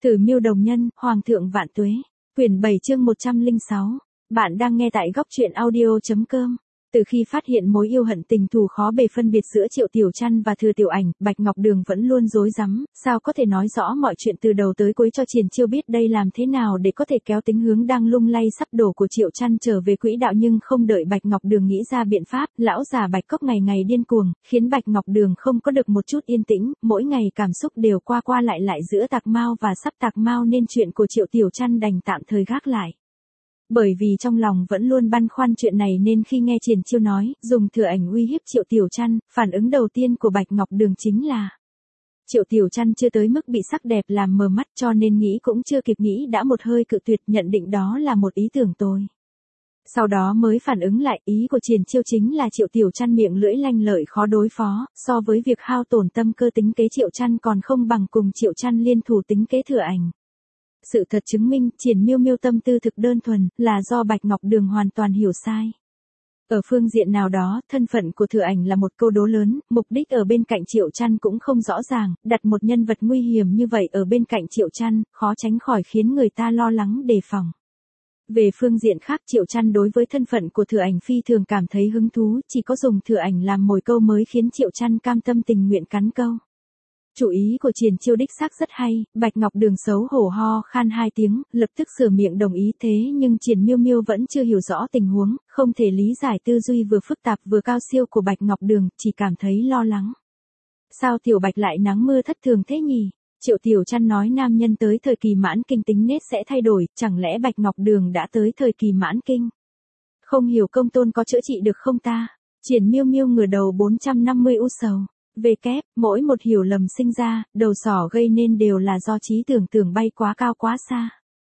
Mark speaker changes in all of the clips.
Speaker 1: Tử Miêu Đồng Nhân, Hoàng thượng vạn tuế. Quyển 7 chương 106. Bạn đang nghe tại góc truyện audio.com. Từ khi phát hiện mối yêu hận tình thù khó bề phân biệt giữa Triệu Tiểu Trăn và Thừa Tiểu Ảnh, Bạch Ngọc Đường vẫn luôn rối rắm, sao có thể nói rõ mọi chuyện từ đầu tới cuối cho Triển Chiêu biết đây làm thế nào để có thể kéo tính hướng đang lung lay sắp đổ của Triệu Trăn trở về quỹ đạo, nhưng không đợi Bạch Ngọc Đường nghĩ ra biện pháp, lão già Bạch Cốc ngày ngày điên cuồng, khiến Bạch Ngọc Đường không có được một chút yên tĩnh, mỗi ngày cảm xúc đều qua qua lại lại giữa tạc mao và sắp tạc mao, nên chuyện của Triệu Tiểu Trăn đành tạm thời gác lại. Bởi vì trong lòng vẫn luôn băn khoăn chuyện này nên khi nghe Triển Chiêu nói, dùng Thừa Ảnh uy hiếp Triệu Tiểu Trăn, phản ứng đầu tiên của Bạch Ngọc Đường chính là Triệu Tiểu Trăn chưa tới mức bị sắc đẹp làm mờ mắt, cho nên nghĩ cũng chưa kịp nghĩ đã một hơi cự tuyệt, nhận định đó là một ý tưởng tồi. Sau đó mới phản ứng lại, ý của Triển Chiêu chính là Triệu Tiểu Trăn miệng lưỡi lanh lợi khó đối phó, so với việc hao tổn tâm cơ tính kế Triệu Trăn còn không bằng cùng Triệu Trăn liên thủ tính kế Thừa Ảnh. Sự thật chứng minh, Triển Miêu Miêu tâm tư thực đơn thuần, là do Bạch Ngọc Đường hoàn toàn hiểu sai. Ở phương diện nào đó, thân phận của Thừa Ảnh là một câu đố lớn, mục đích ở bên cạnh Triệu Trăn cũng không rõ ràng, đặt một nhân vật nguy hiểm như vậy ở bên cạnh Triệu Trăn, khó tránh khỏi khiến người ta lo lắng đề phòng. Về phương diện khác, Triệu Trăn đối với thân phận của Thừa Ảnh phi thường cảm thấy hứng thú, chỉ có dùng Thừa Ảnh làm mồi câu mới khiến Triệu Trăn cam tâm tình nguyện cắn câu. Chủ ý của Triển Chiêu đích xác rất hay, Bạch Ngọc Đường xấu hổ ho khan hai tiếng, lập tức sửa miệng đồng ý, thế nhưng Triển Miêu Miêu vẫn chưa hiểu rõ tình huống, không thể lý giải tư duy vừa phức tạp vừa cao siêu của Bạch Ngọc Đường, chỉ cảm thấy lo lắng. Sao Tiểu Bạch lại nắng mưa thất thường thế nhỉ? Triệu Tiểu Trăn nói nam nhân tới thời kỳ mãn kinh tính nết sẽ thay đổi, chẳng lẽ Bạch Ngọc Đường đã tới thời kỳ mãn kinh? Không hiểu công tôn có chữa trị được không ta? Triển Miêu Miêu ngửa đầu 450 u sầu. Về kép, mỗi một hiểu lầm sinh ra, đầu sỏ gây nên đều là do trí tưởng bay quá cao quá xa.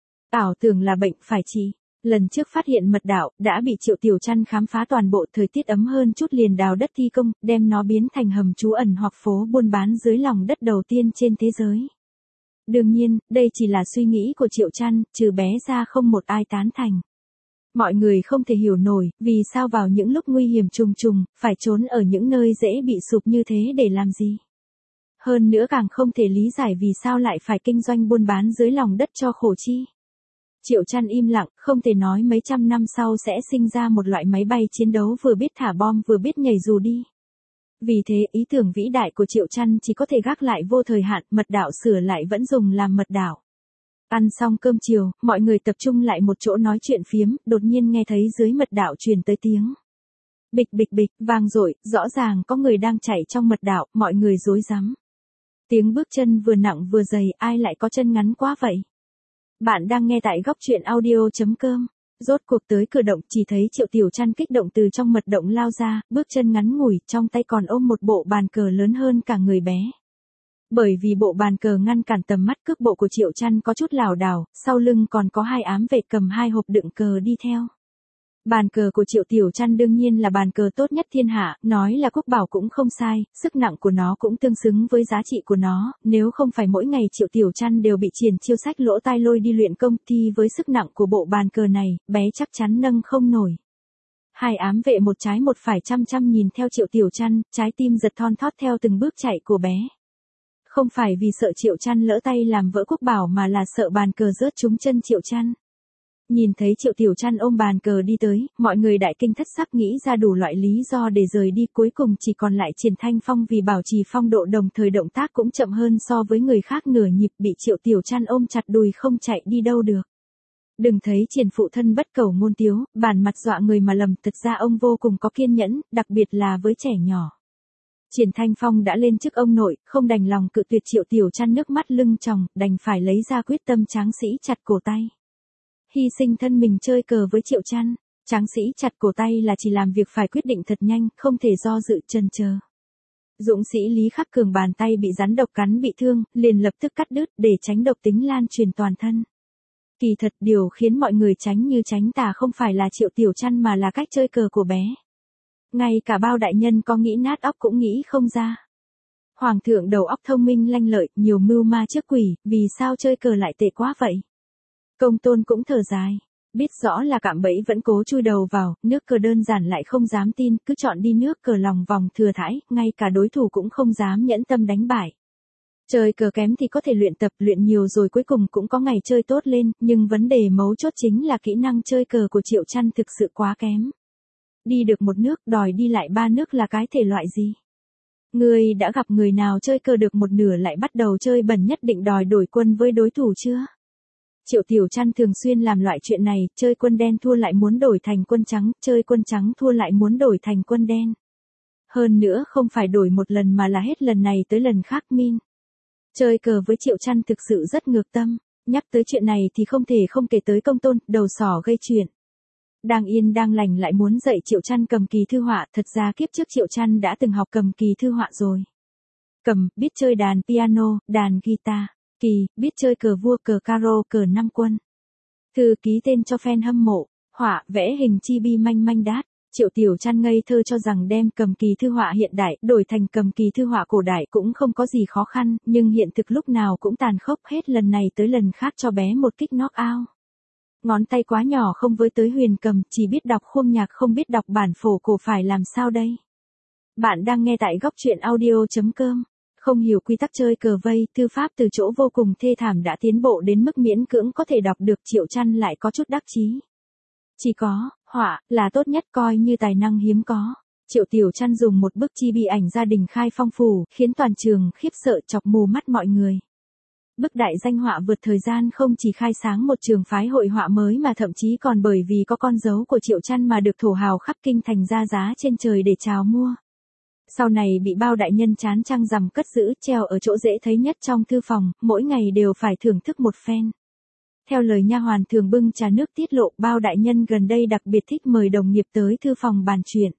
Speaker 1: Ảo tưởng là bệnh phải trị. Lần trước phát hiện mật đạo, đã bị Triệu Tiểu Trăn khám phá toàn bộ, thời tiết ấm hơn chút liền đào đất thi công, đem nó biến thành hầm trú ẩn hoặc phố buôn bán dưới lòng đất đầu tiên trên thế giới. Đương nhiên, đây chỉ là suy nghĩ của Triệu Trăn, trừ bé ra không một ai tán thành. Mọi người không thể hiểu nổi, vì sao vào những lúc nguy hiểm trùng trùng, phải trốn ở những nơi dễ bị sụp như thế để làm gì. Hơn nữa càng không thể lý giải vì sao lại phải kinh doanh buôn bán dưới lòng đất cho khổ chi. Triệu Trăn im lặng, không thể nói mấy trăm năm sau sẽ sinh ra một loại máy bay chiến đấu vừa biết thả bom vừa biết nhảy dù đi. Vì thế ý tưởng vĩ đại của Triệu Trăn chỉ có thể gác lại vô thời hạn, mật đạo sửa lại vẫn dùng làm mật đạo. Ăn xong cơm chiều, mọi người tập trung lại một chỗ nói chuyện phiếm, đột nhiên nghe thấy dưới mật đạo truyền tới tiếng bịch bịch bịch, vang dội, rõ ràng có người đang chạy trong mật đạo, mọi người rối rắm. Tiếng bước chân vừa nặng vừa dày, ai lại có chân ngắn quá vậy? Bạn đang nghe tại góc truyện audio.com. Rốt cuộc tới cửa động, chỉ thấy Triệu Tiểu Trăn kích động từ trong mật động lao ra, bước chân ngắn ngủi, trong tay còn ôm một bộ bàn cờ lớn hơn cả người bé. Bởi vì bộ bàn cờ ngăn cản tầm mắt, cước bộ của Triệu Trăn có chút lảo đảo, sau lưng còn có hai ám vệ cầm hai hộp đựng cờ đi theo. Bàn cờ của Triệu Tiểu Trăn đương nhiên là bàn cờ tốt nhất thiên hạ, nói là quốc bảo cũng không sai, sức nặng của nó cũng tương xứng với giá trị của nó, nếu không phải mỗi ngày Triệu Tiểu Trăn đều bị Triển Chiêu sách lỗ tai lôi đi luyện công thì với sức nặng của bộ bàn cờ này, bé chắc chắn nâng không nổi. Hai ám vệ một trái một phải chăm chăm nhìn theo Triệu Tiểu Trăn, trái tim giật thon thót theo từng bước chạy của bé. Không phải vì sợ Triệu Trăn lỡ tay làm vỡ quốc bảo mà là sợ bàn cờ rớt trúng chân Triệu Trăn. Nhìn thấy Triệu Tiểu Trăn ôm bàn cờ đi tới, mọi người đại kinh thất sắc nghĩ ra đủ loại lý do để rời đi, cuối cùng chỉ còn lại Triển Thanh Phong vì bảo trì phong độ đồng thời động tác cũng chậm hơn so với người khác nửa nhịp, bị Triệu Tiểu Trăn ôm chặt đùi không chạy đi đâu được. Đừng thấy Triển phụ thân bất cầu ngôn tiếu, bản mặt dọa người mà lầm, thật ra ông vô cùng có kiên nhẫn, đặc biệt là với trẻ nhỏ. Triển Thanh Phong đã lên chức ông nội, không đành lòng cự tuyệt Triệu Tiểu Trăn nước mắt lưng tròng, đành phải lấy ra quyết tâm tráng sĩ chặt cổ tay. Hy sinh thân mình chơi cờ với Triệu Trăn, tráng sĩ chặt cổ tay là chỉ làm việc phải quyết định thật nhanh, không thể do dự chần chờ. Dũng sĩ Lý Khắc Cường bàn tay bị rắn độc cắn bị thương, liền lập tức cắt đứt để tránh độc tính lan truyền toàn thân. Kỳ thật điều khiến mọi người tránh như tránh tà không phải là Triệu Tiểu Trăn mà là cách chơi cờ của bé. Ngay cả bao đại nhân có nghĩ nát óc cũng nghĩ không ra. Hoàng thượng đầu óc thông minh lanh lợi, nhiều mưu ma trước quỷ, vì sao chơi cờ lại tệ quá vậy? Công tôn cũng thở dài. Biết rõ là cạm bẫy vẫn cố chui đầu vào, nước cờ đơn giản lại không dám tin, cứ chọn đi nước cờ lòng vòng thừa thãi, ngay cả đối thủ cũng không dám nhẫn tâm đánh bại. Chơi cờ kém thì có thể luyện tập luyện nhiều rồi cuối cùng cũng có ngày chơi tốt lên, nhưng vấn đề mấu chốt chính là kỹ năng chơi cờ của Triệu Chăn thực sự quá kém. Đi được một nước đòi đi lại 3 nước là cái thể loại gì? Ngươi đã gặp người nào chơi cờ được một nửa lại bắt đầu chơi bẩn nhất định đòi đổi quân với đối thủ chưa? Triệu Tiểu Chăn thường xuyên làm loại chuyện này, chơi quân đen thua lại muốn đổi thành quân trắng, chơi quân trắng thua lại muốn đổi thành quân đen. Hơn nữa không phải đổi một lần mà là hết lần này tới lần khác min. Chơi cờ với Triệu Chăn thực sự rất ngược tâm, nhắc tới chuyện này thì không thể không kể tới Công Tôn, đầu sỏ gây chuyện. Đang yên đang lành lại muốn dạy Triệu Chăn cầm kỳ thư họa, thật ra kiếp trước Triệu Chăn đã từng học cầm kỳ thư họa rồi. Cầm, biết chơi đàn piano, đàn guitar, kỳ, biết chơi cờ vua cờ caro cờ 5 quân. Thư ký tên cho fan hâm mộ, họa, vẽ hình chibi manh manh đát. Triệu Tiểu Chăn ngây thơ cho rằng đem cầm kỳ thư họa hiện đại đổi thành cầm kỳ thư họa cổ đại cũng không có gì khó khăn, nhưng hiện thực lúc nào cũng tàn khốc hết lần này tới lần khác cho bé một kích knock out. Ngón tay quá nhỏ không với tới huyền cầm, chỉ biết đọc khuôn nhạc không biết đọc bản phổ cổ phải làm sao đây? Bạn đang nghe tại góc truyện audio.com. Không hiểu quy tắc chơi cờ vây, thư pháp từ chỗ vô cùng thê thảm đã tiến bộ đến mức miễn cưỡng có thể đọc được, Triệu Chăn lại có chút đắc chí. Chỉ có, họa, là tốt nhất coi như tài năng hiếm có. Triệu Tiểu Chăn dùng một bức chibi ảnh gia đình khai phong phủ, khiến toàn trường khiếp sợ chọc mù mắt mọi người. Bức đại danh họa vượt thời gian không chỉ khai sáng một trường phái hội họa mới mà thậm chí còn bởi vì có con dấu của Triệu Chăn mà được thổ hào khắp kinh thành ra giá trên trời để chào mua. Sau này bị bao đại nhân chán trăng rằm cất giữ treo ở chỗ dễ thấy nhất trong thư phòng, mỗi ngày đều phải thưởng thức một phen. Theo lời nha hoàn thường bưng trà nước tiết lộ, bao đại nhân gần đây đặc biệt thích mời đồng nghiệp tới thư phòng bàn chuyện.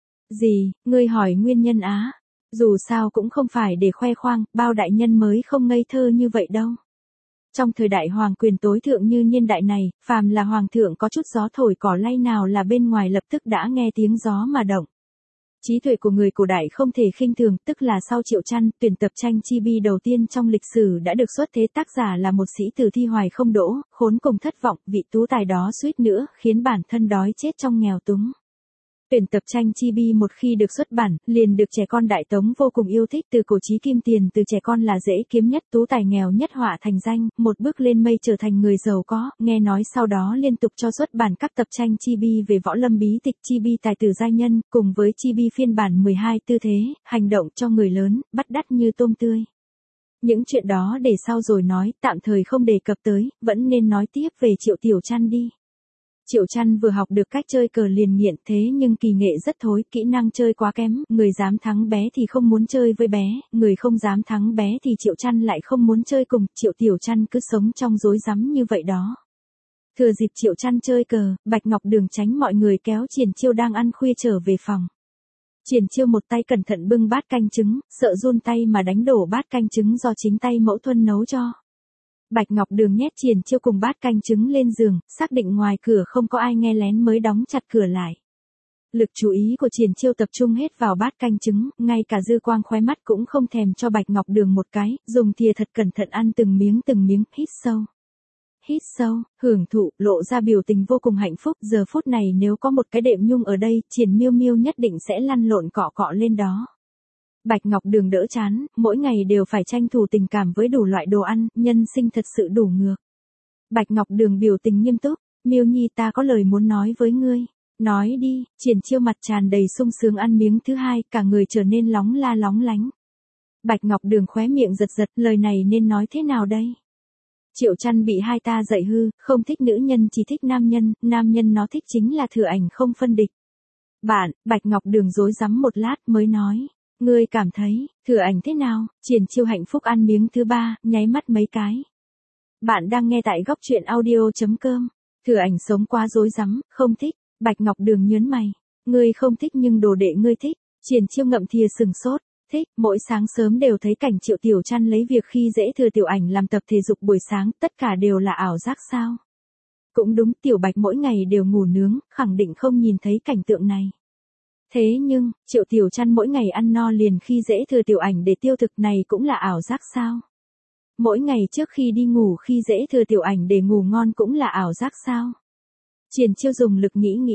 Speaker 1: Gì, ngươi hỏi nguyên nhân á? Dù sao cũng không phải để khoe khoang, bao đại nhân mới không ngây thơ như vậy đâu. Trong thời đại hoàng quyền tối thượng như niên đại này, phàm là hoàng thượng có chút gió thổi cỏ lay nào là bên ngoài lập tức đã nghe tiếng gió mà động. Trí tuệ của người cổ đại không thể khinh thường, tức là sau Triệu Chăn, tuyển tập tranh chibi đầu tiên trong lịch sử đã được xuất thế, tác giả là một sĩ tử thi hoài không đỗ, khốn cùng thất vọng, vị tú tài đó suýt nữa khiến bản thân đói chết trong nghèo túng. Tuyển tập tranh chibi một khi được xuất bản, liền được trẻ con Đại Tống vô cùng yêu thích, từ cổ chí kim tiền, từ trẻ con là dễ kiếm nhất, tú tài nghèo nhất họa thành danh, một bước lên mây trở thành người giàu có, nghe nói sau đó liên tục cho xuất bản các tập tranh chibi về võ lâm bí tịch, chibi tài tử giai nhân, cùng với chibi phiên bản 12 tư thế, hành động cho người lớn, bắt đắt như tôm tươi. Những chuyện đó để sau rồi nói, tạm thời không đề cập tới, vẫn nên nói tiếp về Triệu Tiểu Chăn đi. Triệu Chăn vừa học được cách chơi cờ liền nghiện, thế nhưng kỳ nghệ rất thối, kỹ năng chơi quá kém, người dám thắng bé thì không muốn chơi với bé, người không dám thắng bé thì Triệu Chăn lại không muốn chơi cùng, Triệu Tiểu Chăn cứ sống trong rối rắm như vậy đó. Thừa dịp Triệu Chăn chơi cờ, Bạch Ngọc Đường tránh mọi người kéo Triển Chiêu đang ăn khuya trở về phòng. Triển Chiêu một tay cẩn thận bưng bát canh trứng, sợ run tay mà đánh đổ bát canh trứng do chính tay mẫu Thuân nấu cho. Bạch Ngọc Đường nhét Triển Chiêu cùng bát canh trứng lên giường, xác định ngoài cửa không có ai nghe lén mới đóng chặt cửa lại. Lực chú ý của Triển Chiêu tập trung hết vào bát canh trứng, ngay cả dư quang khóe mắt cũng không thèm cho Bạch Ngọc Đường một cái, dùng thìa thật cẩn thận ăn từng miếng, hít sâu. Hít sâu, hưởng thụ, lộ ra biểu tình vô cùng hạnh phúc, giờ phút này nếu có một cái đệm nhung ở đây, Triển Miêu Miêu nhất định sẽ lăn lộn cọ cọ lên đó. Bạch Ngọc Đường đỡ chán, mỗi ngày đều phải tranh thủ tình cảm với đủ loại đồ ăn, nhân sinh thật sự đủ ngược. Bạch Ngọc Đường biểu tình nghiêm túc, Miêu Nhi ta có lời muốn nói với ngươi. Nói đi, Triển Chiêu mặt tràn đầy sung sướng ăn miếng thứ hai, cả người trở nên lóng la lóng lánh. Bạch Ngọc Đường khóe miệng giật giật, lời này nên nói thế nào đây? Triệu Chăn bị hai ta dạy hư, không thích nữ nhân chỉ thích nam nhân nó thích chính là Thừa Ảnh không phân địch. Bạn, Bạch Ngọc Đường rối rắm một lát mới nói. Ngươi cảm thấy, Thừa Ảnh thế nào? Triển Chiêu hạnh phúc ăn miếng thứ ba, nháy mắt mấy cái. Bạn đang nghe tại góc truyện audio.com. Thừa Ảnh sống quá rối rắm, không thích. Bạch Ngọc Đường nhớn mày. Ngươi không thích nhưng đồ đệ ngươi thích. Triển Chiêu ngậm thìa sừng sốt. Thích, mỗi sáng sớm đều thấy cảnh Triệu Tiểu Chăn lấy việc khi dễ Thừa Tiểu Ảnh làm tập thể dục buổi sáng, tất cả đều là ảo giác sao? Cũng đúng, Tiểu Bạch mỗi ngày đều ngủ nướng, khẳng định không nhìn thấy cảnh tượng này. Thế nhưng, Triệu Tiểu Chăn mỗi ngày ăn no liền khi dễ Thừa Tiểu Ảnh để tiêu thực này cũng là ảo giác sao? Mỗi ngày trước khi đi ngủ khi dễ Thừa Tiểu Ảnh để ngủ ngon cũng là ảo giác sao? Triển Chiêu dùng lực nghĩ,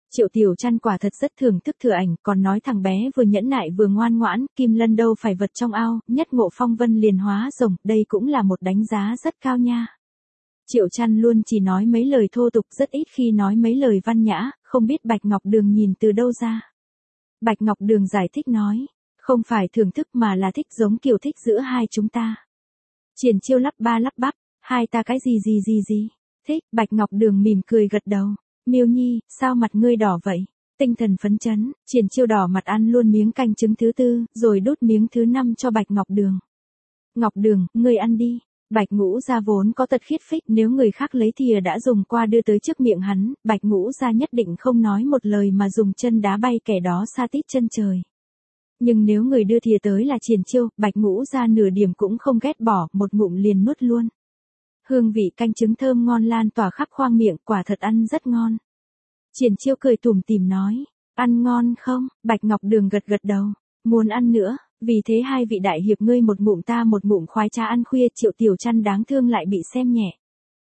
Speaker 1: Triệu Tiểu Trăn quả thật rất thưởng thức Thừa Ảnh, còn nói thằng bé vừa nhẫn nại vừa ngoan ngoãn, Kim Lân đâu phải vật trong ao, nhất ngộ phong vân liền hóa rồng, đây cũng là một đánh giá rất cao nha. Triệu Trăn luôn chỉ nói mấy lời thô tục, rất ít khi nói mấy lời văn nhã, không biết Bạch Ngọc Đường nhìn từ đâu ra. Bạch Ngọc Đường giải thích nói, không phải thưởng thức mà là thích, giống kiểu thích giữa hai chúng ta. Triển Chiêu lắp ba lắp bắp, hai ta cái gì, thích. Bạch Ngọc Đường mỉm cười gật đầu. Miêu Nhi, sao mặt ngươi đỏ vậy? Tinh thần phấn chấn, Triển Chiêu đỏ mặt ăn luôn miếng canh trứng thứ 4, rồi đút miếng thứ 5 cho Bạch Ngọc Đường. Ngọc Đường, ngươi ăn đi. Bạch Ngũ Gia vốn có tật khiết phích, nếu người khác lấy thìa đã dùng qua đưa tới trước miệng hắn, Bạch Ngũ Gia nhất định không nói một lời mà dùng chân đá bay kẻ đó xa tít chân trời. Nhưng nếu người đưa thìa tới là Triển Chiêu, Bạch Ngũ Gia nửa điểm cũng không ghét bỏ, một ngụm liền nuốt luôn. Hương vị canh trứng thơm ngon lan tỏa khắp khoang miệng, quả thật ăn rất ngon. Triển Chiêu cười tủm tỉm nói, ăn ngon không? Bạch Ngọc Đường gật gật đầu, muốn ăn nữa, vì thế hai vị đại hiệp ngươi một ngụm ta một ngụm, khoái trá ăn khuya. Triệu Tiểu Trăn đáng thương lại bị xem nhẹ.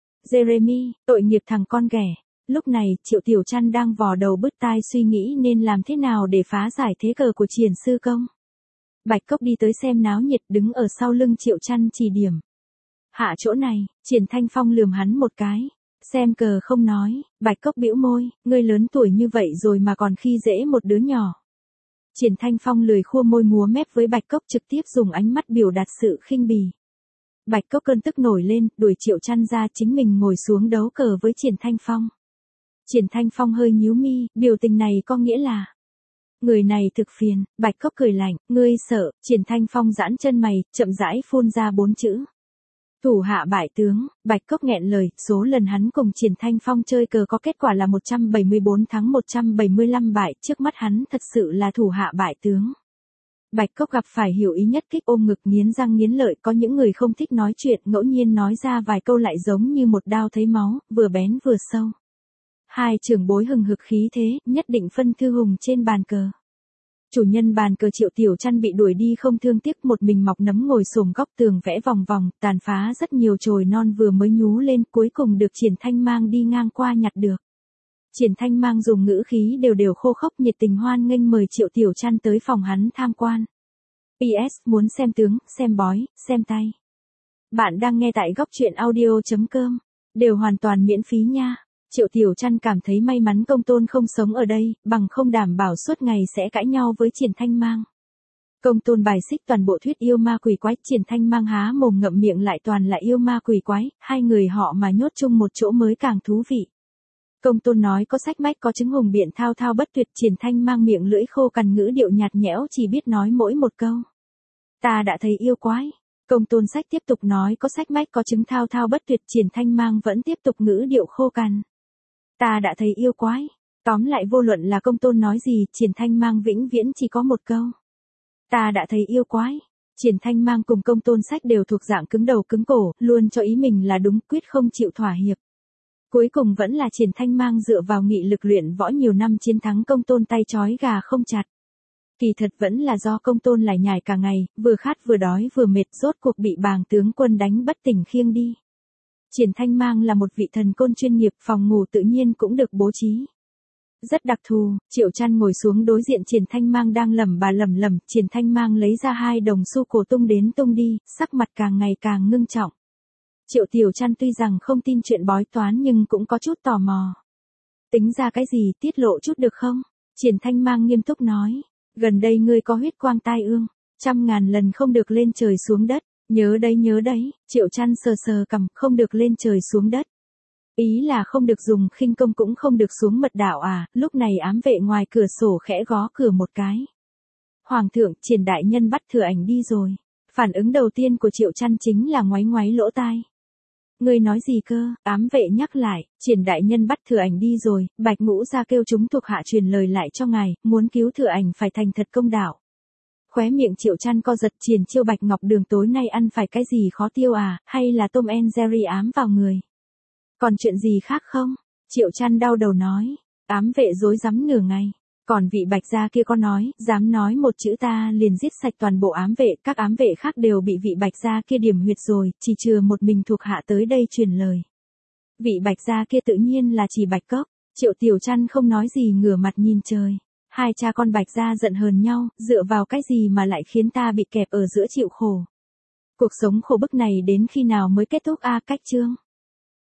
Speaker 1: Jeremy, tội nghiệp thằng con ghẻ. Lúc này, Triệu Tiểu Trăn đang vò đầu bứt tai suy nghĩ nên làm thế nào để phá giải thế cờ của Triển sư công. Bạch Cốc đi tới xem náo nhiệt, đứng ở sau lưng Triệu Trăn chỉ điểm. Hạ chỗ này, Triển Thanh Phong lườm hắn một cái. Xem cờ không nói. Bạch Cốc bĩu môi, ngươi lớn tuổi như vậy rồi mà còn khi dễ một đứa nhỏ. Triển Thanh Phong lười khua môi múa mép với Bạch Cốc, trực tiếp dùng ánh mắt biểu đạt sự khinh bỉ. Bạch Cốc cơn tức nổi lên, đuổi Triệu Trăn ra, chính mình ngồi xuống đấu cờ với Triển Thanh Phong. Triển Thanh Phong hơi nhíu mi, biểu tình này có nghĩa là người này thực phiền. Bạch Cốc cười lạnh, ngươi sợ? Triển Thanh Phong giãn chân mày, chậm rãi phun ra 4 chữ. Thủ hạ bại tướng. Bạch Cốc nghẹn lời, số lần hắn cùng Triển Thanh Phong chơi cờ có kết quả là 174 thắng 175 bại, trước mắt hắn thật sự là thủ hạ bại tướng. Bạch Cốc gặp phải hiểu ý nhất kích, ôm ngực nghiến răng nghiến lợi, có những người không thích nói chuyện, ngẫu nhiên nói ra vài câu lại giống như một đao thấy máu, vừa bén vừa sâu. Hai trưởng bối hừng hực khí thế, nhất định phân thư hùng trên bàn cờ. Chủ nhân bàn cờ Triệu Tiểu Trăn bị đuổi đi không thương tiếc, một mình mọc nấm ngồi xổm góc tường vẽ vòng vòng, tàn phá rất nhiều chồi non vừa mới nhú lên, cuối cùng được Triển Thanh Mang đi ngang qua nhặt được. Triển Thanh Mang dùng ngữ khí đều khô khốc nhiệt tình hoan nghênh mời Triệu Tiểu Trăn tới phòng hắn tham quan. PS muốn xem tướng, xem bói, xem tay. Bạn đang nghe tại góc truyện audio.com. Đều hoàn toàn miễn phí nha. Triệu Tiểu Trăn cảm thấy may mắn Công Tôn không sống ở đây, bằng không đảm bảo suốt ngày sẽ cãi nhau với Triển Thanh Mang. Công Tôn bài xích toàn bộ thuyết yêu ma quỷ quái, Triển Thanh Mang há mồm ngậm miệng lại toàn là yêu ma quỷ quái, hai người họ mà nhốt chung một chỗ mới càng thú vị. Công Tôn nói có sách mách có chứng hùng biện thao thao bất tuyệt, Triển Thanh Mang miệng lưỡi khô cằn, ngữ điệu nhạt nhẽo, chỉ biết nói mỗi một câu. Ta đã thấy yêu quái. Công Tôn sách tiếp tục nói có sách mách có chứng thao thao bất tuyệt, Triển Thanh Mang vẫn tiếp tục ngữ điệu khô cằn. Ta đã thấy yêu quái. Tóm lại vô luận là Công Tôn nói gì, Triển Thanh Mang vĩnh viễn chỉ có một câu. Ta đã thấy yêu quái. Triển Thanh Mang cùng Công Tôn sách đều thuộc dạng cứng đầu cứng cổ, luôn cho ý mình là đúng, quyết không chịu thỏa hiệp. Cuối cùng vẫn là Triển Thanh Mang dựa vào nghị lực luyện võ nhiều năm chiến thắng Công Tôn tay trói gà không chặt. Kỳ thật vẫn là do Công Tôn lải nhải cả ngày, vừa khát vừa đói vừa mệt, rốt cuộc bị Bàng tướng quân đánh bất tỉnh khiêng đi. Triển Thanh Mang là một vị thần côn chuyên nghiệp, phòng ngủ tự nhiên cũng được bố trí rất đặc thù. Triệu Trăn ngồi xuống đối diện Triển Thanh Mang đang lẩm bẩm, Triển Thanh Mang lấy ra 2 đồng xu cổ tung đến tung đi, sắc mặt càng ngày càng ngưng trọng. Triệu Tiểu Trăn tuy rằng không tin chuyện bói toán nhưng cũng có chút tò mò. Tính ra cái gì, tiết lộ chút được không? Triển Thanh Mang nghiêm túc nói, gần đây ngươi có huyết quang tai ương, 100.000 lần không được lên trời xuống đất. Nhớ đấy, Triệu Trăn sờ cằm, không được lên trời xuống đất. Ý là không được dùng khinh công cũng không được xuống mật đạo à? Lúc này ám vệ ngoài cửa sổ khẽ gõ cửa một cái. Hoàng thượng, Triển đại nhân bắt Thừa Ảnh đi rồi. Phản ứng đầu tiên của Triệu Trăn chính là ngoáy lỗ tai. Ngươi nói gì cơ? Ám vệ nhắc lại, Triển đại nhân bắt Thừa Ảnh đi rồi, Bạch Ngũ Gia kêu chúng thuộc hạ truyền lời lại cho ngài, muốn cứu Thừa Ảnh phải thành thật công đạo. Khóe miệng Triệu Trăn co giật, Triển Chiêu Bạch Ngọc Đường tối nay ăn phải cái gì khó tiêu à, hay là Tom and Jerry ám vào người? Còn chuyện gì khác không? Triệu Trăn đau đầu nói, ám vệ rối rắm nửa ngày. Còn vị Bạch gia kia có nói, dám nói một chữ ta liền giết sạch toàn bộ ám vệ, các ám vệ khác đều bị vị Bạch gia kia điểm huyệt rồi, chỉ chừa một mình thuộc hạ tới đây truyền lời. Vị Bạch gia kia tự nhiên là chỉ Bạch Cốc. Triệu Tiểu Trăn không nói gì ngửa mặt nhìn trời. Hai cha con Bạch Gia giận hờn nhau, dựa vào cái gì mà lại khiến ta bị kẹp ở giữa chịu khổ. Cuộc sống khổ bức này đến khi nào mới kết thúc a? Cách chương.